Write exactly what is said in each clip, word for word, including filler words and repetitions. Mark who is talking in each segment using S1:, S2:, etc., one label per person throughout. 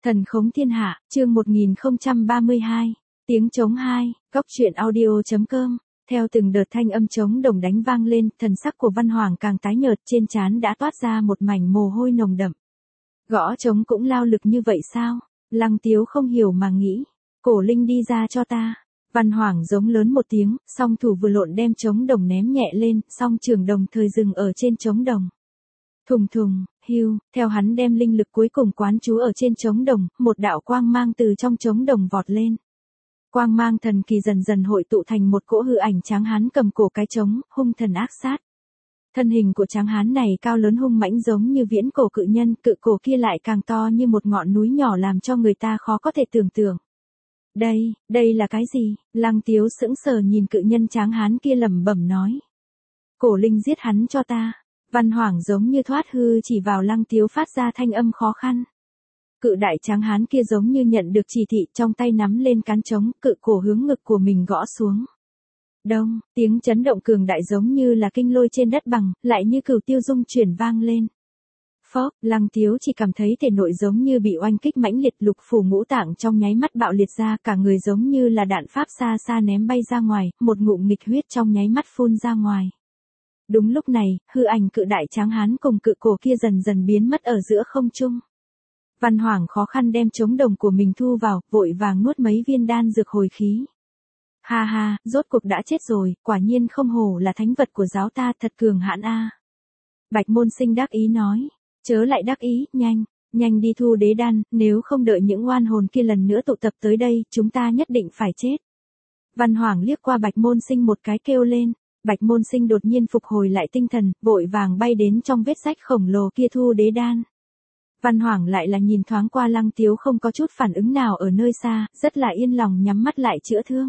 S1: Thần khống thiên hạ, chương một nghìn không trăm ba mươi hai. Tiếng trống hai, góc truyện audio.com. Theo từng đợt thanh âm trống đồng đánh vang lên, thần sắc của Văn Hoàng càng tái nhợt, trên trán đã toát ra một mảnh mồ hôi nồng đậm. Gõ trống cũng lao lực như vậy sao? Lăng Tiếu không hiểu mà nghĩ. Cổ Linh đi ra cho ta. Văn Hoàng giống lớn một tiếng, song thủ vừa lộn đem trống đồng ném nhẹ lên, song trường đồng thời dừng ở trên trống đồng. Thùng thùng, hưu, theo hắn đem linh lực cuối cùng quán trú ở trên trống đồng, một đạo quang mang từ trong trống đồng vọt lên. Quang mang thần kỳ dần dần hội tụ thành một cỗ hư ảnh tráng hán cầm cổ cái trống, hung thần ác sát. Thân hình của tráng hán này cao lớn hung mãnh giống như viễn cổ cự nhân, cự cổ kia lại càng to như một ngọn núi nhỏ làm cho người ta khó có thể tưởng tượng. Đây, đây là cái gì? Lăng Tiếu sững sờ nhìn cự nhân tráng hán kia lẩm bẩm nói. Cổ Linh giết hắn cho ta. Văn Hoàng giống như thoát hư chỉ vào Lăng Tiếu phát ra thanh âm khó khăn. Cự đại tráng hán kia giống như nhận được chỉ thị, trong tay nắm lên cán trống, cự cổ hướng ngực của mình gõ xuống. Đông, tiếng chấn động cường đại giống như là kinh lôi trên đất bằng, lại như cửu tiêu dung chuyển vang lên. Phốc, Lăng Tiếu chỉ cảm thấy thể nội giống như bị oanh kích mãnh liệt, lục phủ ngũ tạng trong nháy mắt bạo liệt ra, cả người giống như là đạn pháp xa xa ném bay ra ngoài, một ngụm nghịch huyết trong nháy mắt phun ra ngoài. Đúng lúc này, hư ảnh cự đại tráng hán cùng cự cổ kia dần dần biến mất ở giữa không trung. Văn Hoàng khó khăn đem trống đồng của mình thu vào, vội vàng nuốt mấy viên đan dược hồi khí. Ha ha, rốt cuộc đã chết rồi, quả nhiên không hổ là thánh vật của giáo ta, thật cường hãn a. Bạch Môn Sinh đắc ý nói, chớ lại đắc ý, nhanh, nhanh đi thu đế đan, nếu không đợi những oan hồn kia lần nữa tụ tập tới đây, chúng ta nhất định phải chết. Văn Hoàng liếc qua Bạch Môn Sinh một cái kêu lên. Bạch Môn Sinh đột nhiên phục hồi lại tinh thần, vội vàng bay đến trong vết rách khổng lồ kia thu đế đan. Văn Hoàng lại là nhìn thoáng qua Lăng Tiếu không có chút phản ứng nào ở nơi xa, rất là yên lòng nhắm mắt lại chữa thương.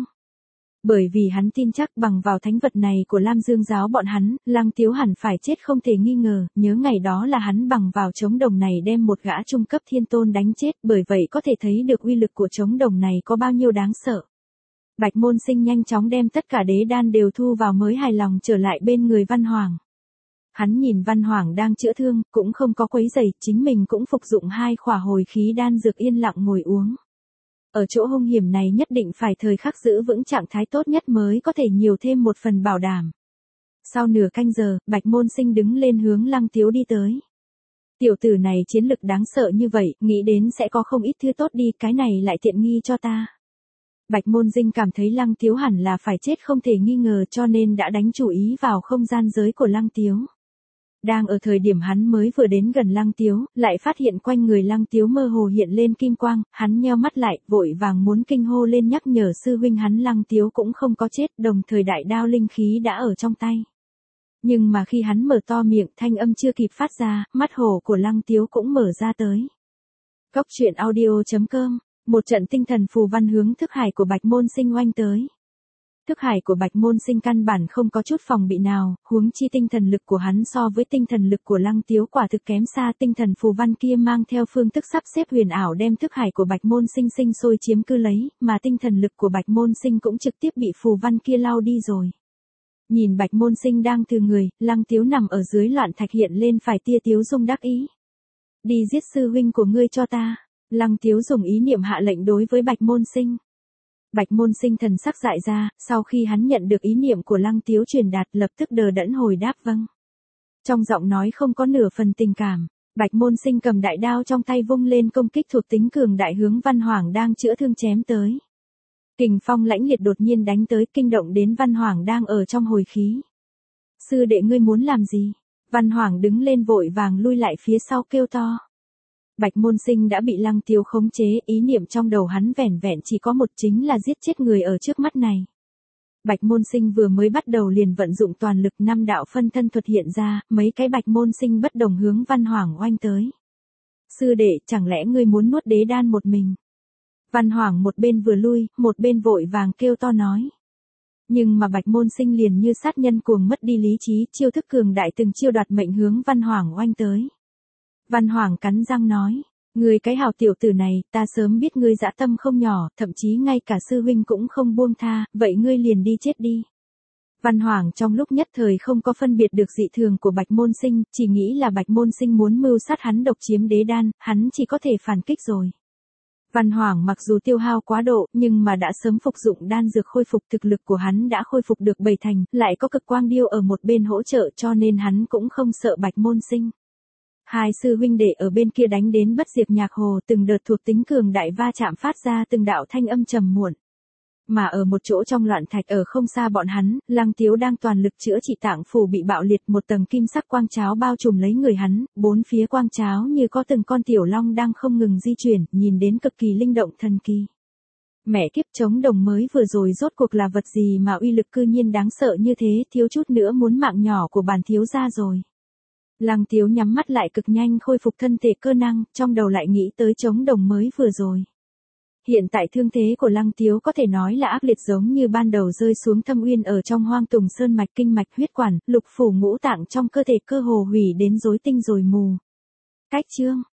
S1: Bởi vì hắn tin chắc bằng vào thánh vật này của Lam Dương giáo bọn hắn, Lăng Tiếu hẳn phải chết không thể nghi ngờ, nhớ ngày đó là hắn bằng vào trống đồng này đem một gã trung cấp thiên tôn đánh chết, bởi vậy có thể thấy được uy lực của trống đồng này có bao nhiêu đáng sợ. Bạch Môn Sinh nhanh chóng đem tất cả đế đan đều thu vào mới hài lòng trở lại bên người Văn Hoàng. Hắn nhìn Văn Hoàng đang chữa thương, cũng không có quấy rầy, chính mình cũng phục dụng hai khỏa hồi khí đan dược yên lặng ngồi uống. Ở chỗ hung hiểm này nhất định phải thời khắc giữ vững trạng thái tốt nhất mới có thể nhiều thêm một phần bảo đảm. Sau nửa canh giờ, Bạch Môn Sinh đứng lên hướng Lăng Tiếu đi tới. Tiểu tử này chiến lực đáng sợ như vậy, nghĩ đến sẽ có không ít thứ tốt đi, cái này lại tiện nghi cho ta. Bạch Môn Dinh cảm thấy Lăng Tiếu hẳn là phải chết không thể nghi ngờ cho nên đã đánh chủ ý vào không gian giới của Lăng Tiếu. Đang ở thời điểm hắn mới vừa đến gần Lăng Tiếu, lại phát hiện quanh người Lăng Tiếu mơ hồ hiện lên kim quang, hắn nheo mắt lại, vội vàng muốn kinh hô lên nhắc nhở sư huynh hắn Lăng Tiếu cũng không có chết, đồng thời đại đao linh khí đã ở trong tay. Nhưng mà khi hắn mở to miệng, thanh âm chưa kịp phát ra, mắt hổ của Lăng Tiếu cũng mở ra tới. Góc truyện audio.com. Một trận tinh thần phù văn hướng thức hải của Bạch Môn Sinh oanh tới. Thức hải của Bạch Môn Sinh căn bản không có chút phòng bị nào, huống chi tinh thần lực của hắn so với tinh thần lực của Lăng Tiếu quả thực kém xa. Tinh thần phù văn kia mang theo phương thức sắp xếp huyền ảo đem thức hải của Bạch Môn Sinh sinh sôi chiếm cư lấy, mà tinh thần lực của Bạch Môn Sinh cũng trực tiếp bị phù văn kia lau đi rồi. Nhìn Bạch Môn Sinh đang từ người, Lăng Tiếu nằm ở dưới loạn thạch hiện lên phải tia tiếu dung đắc ý. Đi giết sư huynh của ngươi cho ta. Lăng Tiếu dùng ý niệm hạ lệnh đối với Bạch Môn Sinh. Bạch Môn Sinh thần sắc dại ra, sau khi hắn nhận được ý niệm của Lăng Tiếu truyền đạt lập tức đờ đẫn hồi đáp vâng. Trong giọng nói không có nửa phần tình cảm, Bạch Môn Sinh cầm đại đao trong tay vung lên công kích thuộc tính cường đại hướng Văn Hoàng đang chữa thương chém tới. Kình phong lãnh liệt đột nhiên đánh tới kinh động đến Văn Hoàng đang ở trong hồi khí. Sư đệ ngươi muốn làm gì? Văn Hoàng đứng lên vội vàng lui lại phía sau kêu to. Bạch Môn Sinh đã bị Lăng Tiếu khống chế, ý niệm trong đầu hắn vẻn vẹn chỉ có một chính là giết chết người ở trước mắt này. Bạch Môn Sinh vừa mới bắt đầu liền vận dụng toàn lực, năm đạo phân thân thuật hiện ra, mấy cái Bạch Môn Sinh bất đồng hướng Văn Hoàng oanh tới. Sư đệ, chẳng lẽ ngươi muốn nuốt đế đan một mình? Văn Hoàng một bên vừa lui, một bên vội vàng kêu to nói. Nhưng mà Bạch Môn Sinh liền như sát nhân cuồng mất đi lý trí, chiêu thức cường đại từng chiêu đoạt mệnh hướng Văn Hoàng oanh tới. Văn Hoàng cắn răng nói, ngươi cái hào tiểu tử này, ta sớm biết ngươi dã tâm không nhỏ, thậm chí ngay cả sư huynh cũng không buông tha, vậy ngươi liền đi chết đi. Văn Hoàng trong lúc nhất thời không có phân biệt được dị thường của Bạch Môn Sinh, chỉ nghĩ là Bạch Môn Sinh muốn mưu sát hắn độc chiếm đế đan, hắn chỉ có thể phản kích rồi. Văn Hoàng mặc dù tiêu hao quá độ, nhưng mà đã sớm phục dụng đan dược khôi phục, thực lực của hắn đã khôi phục được bảy thành, lại có cực quang điêu ở một bên hỗ trợ cho nên hắn cũng không sợ Bạch Môn Sinh. Hai sư huynh đệ ở bên kia đánh đến bất diệt nhạc hồ, từng đợt thuộc tính cường đại va chạm phát ra từng đạo thanh âm trầm muộn. Mà ở một chỗ trong loạn thạch ở không xa bọn hắn, Lăng Tiếu đang toàn lực chữa trị tạng phủ bị bạo liệt, một tầng kim sắc quang cháo bao trùm lấy người hắn, bốn phía quang cháo như có từng con tiểu long đang không ngừng di chuyển, nhìn đến cực kỳ linh động thần kỳ. Mẹ kiếp, chống đồng mới vừa rồi rốt cuộc là vật gì mà uy lực cư nhiên đáng sợ như thế, thiếu chút nữa muốn mạng nhỏ của bản thiếu gia rồi. Lăng Tiếu nhắm mắt lại cực nhanh khôi phục thân thể cơ năng, trong đầu lại nghĩ tới chống đồng mới vừa rồi. Hiện tại thương thế của Lăng Tiếu có thể nói là ác liệt, giống như ban đầu rơi xuống thâm uyên ở trong Hoang Tùng Sơn mạch, kinh mạch huyết quản, lục phủ ngũ tạng trong cơ thể cơ hồ hủy đến rối tinh rồi mù. Cách chương